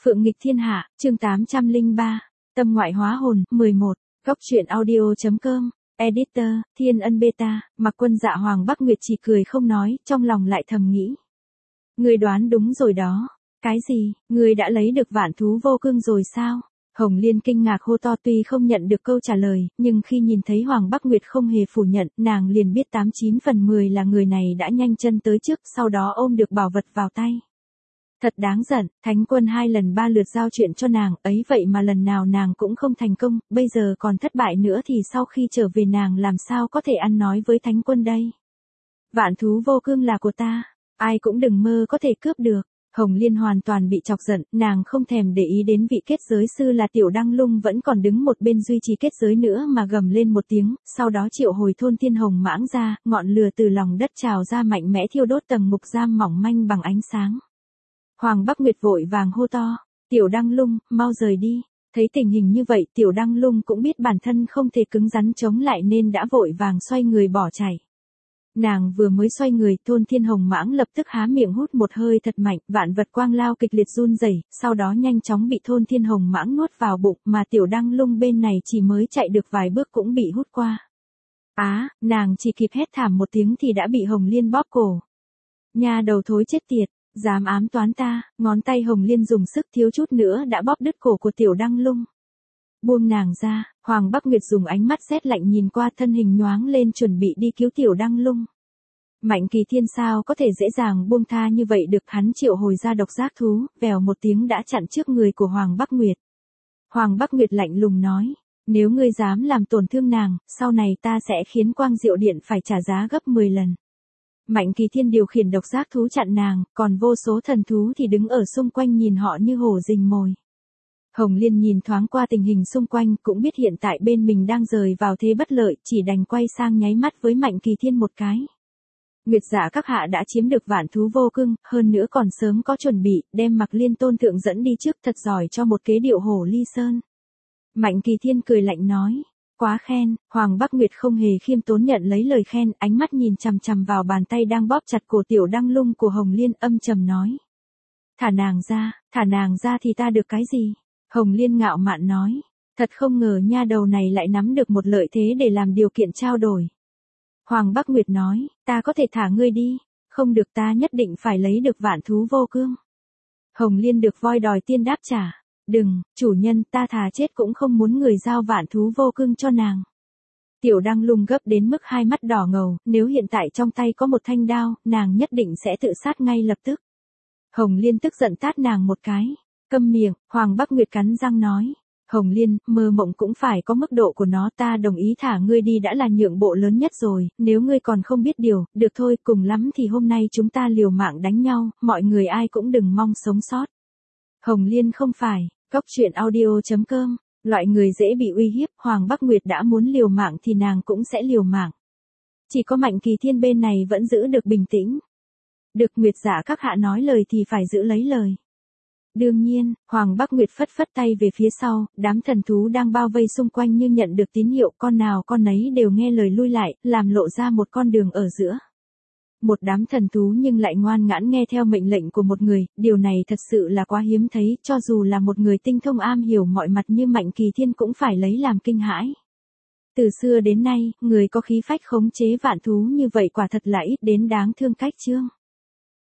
Phượng nghịch thiên hạ, chương 803, tâm ngoại hóa hồn, 11, góc truyện audio.com, editor, Thiên Ân Beta, Mặc Quân Dạ Hoàng Bắc Nguyệt chỉ cười không nói, trong lòng lại thầm nghĩ. Ngươi đoán đúng rồi đó. Cái gì, ngươi đã lấy được vạn thú vô cương rồi sao? Hồng Liên kinh ngạc hô to, tuy không nhận được câu trả lời, nhưng khi nhìn thấy Hoàng Bắc Nguyệt không hề phủ nhận, nàng liền biết 89 phần 10 là người này đã nhanh chân tới trước, sau đó ôm được bảo vật vào tay. Thật đáng giận, Thánh Quân 2 lần 3 lượt giao chuyện cho nàng, ấy vậy mà lần nào nàng cũng không thành công, bây giờ còn thất bại nữa thì sau khi trở về nàng làm sao có thể ăn nói với Thánh Quân đây? Vạn thú vô cương là của ta, ai cũng đừng mơ có thể cướp được. Hồng Liên hoàn toàn bị chọc giận, nàng không thèm để ý đến vị kết giới sư là Tiểu Đăng Lung vẫn còn đứng một bên duy trì kết giới nữa mà gầm lên một tiếng, sau đó triệu hồi thôn thiên hồng mãng ra, ngọn lửa từ lòng đất trào ra mạnh mẽ thiêu đốt tầng ngục giam mỏng manh bằng ánh sáng. Hoàng Bắc Nguyệt vội vàng hô to, Tiểu Đăng Lung, mau rời đi. Thấy tình hình như vậy Tiểu Đăng Lung cũng biết bản thân không thể cứng rắn chống lại nên đã vội vàng xoay người bỏ chạy. Nàng vừa mới xoay người, thôn thiên hồng mãng lập tức há miệng hút một hơi thật mạnh, vạn vật quang lao kịch liệt run rẩy, sau đó nhanh chóng bị thôn thiên hồng mãng nuốt vào bụng, mà Tiểu Đăng Lung bên này chỉ mới chạy được vài bước cũng bị hút qua. Nàng chỉ kịp hét thảm một tiếng thì đã bị Hồng Liên bóp cổ. Nha đầu thối chết tiệt, dám ám toán ta, ngón tay Hồng Liên dùng sức thiếu chút nữa đã bóp đứt cổ của Tiểu Đăng Lung. Buông nàng ra, Hoàng Bắc Nguyệt dùng ánh mắt rét lạnh nhìn qua, thân hình nhoáng lên chuẩn bị đi cứu Tiểu Đăng Lung. Mạnh Kỳ Thiên sao có thể dễ dàng buông tha như vậy được, hắn triệu hồi ra độc giác thú, vèo một tiếng đã chặn trước người của Hoàng Bắc Nguyệt. Hoàng Bắc Nguyệt lạnh lùng nói, nếu ngươi dám làm tổn thương nàng, sau này ta sẽ khiến Quang Diệu Điện phải trả giá gấp 10 lần. Mạnh Kỳ Thiên điều khiển độc giác thú chặn nàng, còn vô số thần thú thì đứng ở xung quanh nhìn họ như hổ rình mồi. Hồng Liên nhìn thoáng qua tình hình xung quanh cũng biết hiện tại bên mình đang rơi vào thế bất lợi, chỉ đành quay sang nháy mắt với Mạnh Kỳ Thiên một cái. Nguyệt Dạ các hạ đã chiếm được vạn thú vô cương, hơn nữa còn sớm có chuẩn bị, đem Mặc Liên tôn thượng dẫn đi trước, thật giỏi cho một kế điệu hổ ly sơn. Mạnh Kỳ Thiên cười lạnh nói, quá khen. Hoàng Bắc Nguyệt không hề khiêm tốn nhận lấy lời khen, ánh mắt nhìn chằm chằm vào bàn tay đang bóp chặt cổ Tiểu Đăng Lung của Hồng Liên, âm trầm nói. Thả nàng ra thì ta được cái gì? Hồng Liên ngạo mạn nói, thật không ngờ nha đầu này lại nắm được một lợi thế để làm điều kiện trao đổi. Hoàng Bắc Nguyệt nói, ta có thể thả ngươi đi, không được, ta nhất định phải lấy được vạn thú vô cương. Hồng Liên được voi đòi tiên đáp trả, đừng, chủ nhân, ta thà chết cũng không muốn người giao vạn thú vô cương cho nàng. Tiểu Đăng Lung gấp đến mức hai mắt đỏ ngầu, nếu hiện tại trong tay có một thanh đao, nàng nhất định sẽ tự sát ngay lập tức. Hồng Liên tức giận tát nàng một cái. Câm miệng, Hoàng Bắc Nguyệt cắn răng nói. Hồng Liên, mơ mộng cũng phải có mức độ của nó, ta đồng ý thả ngươi đi đã là nhượng bộ lớn nhất rồi, nếu ngươi còn không biết điều, được thôi, cùng lắm thì hôm nay chúng ta liều mạng đánh nhau, mọi người ai cũng đừng mong sống sót. Hồng Liên không phải, góc truyện audio.com, loại người dễ bị uy hiếp, Hoàng Bắc Nguyệt đã muốn liều mạng thì nàng cũng sẽ liều mạng. Chỉ có Mạnh Kỳ Thiên bên này vẫn giữ được bình tĩnh. Được, Nguyệt Dạ các hạ nói lời thì phải giữ lấy lời. Đương nhiên, Hoàng Bắc Nguyệt phất phất tay về phía sau, đám thần thú đang bao vây xung quanh như nhận được tín hiệu, con nào con nấy đều nghe lời lui lại, làm lộ ra một con đường ở giữa. Một đám thần thú nhưng lại ngoan ngoãn nghe theo mệnh lệnh của một người, điều này thật sự là quá hiếm thấy, cho dù là một người tinh thông am hiểu mọi mặt như Mạnh Kỳ Thiên cũng phải lấy làm kinh hãi. Từ xưa đến nay, người có khí phách khống chế vạn thú như vậy quả thật là ít đến đáng thương cách chương.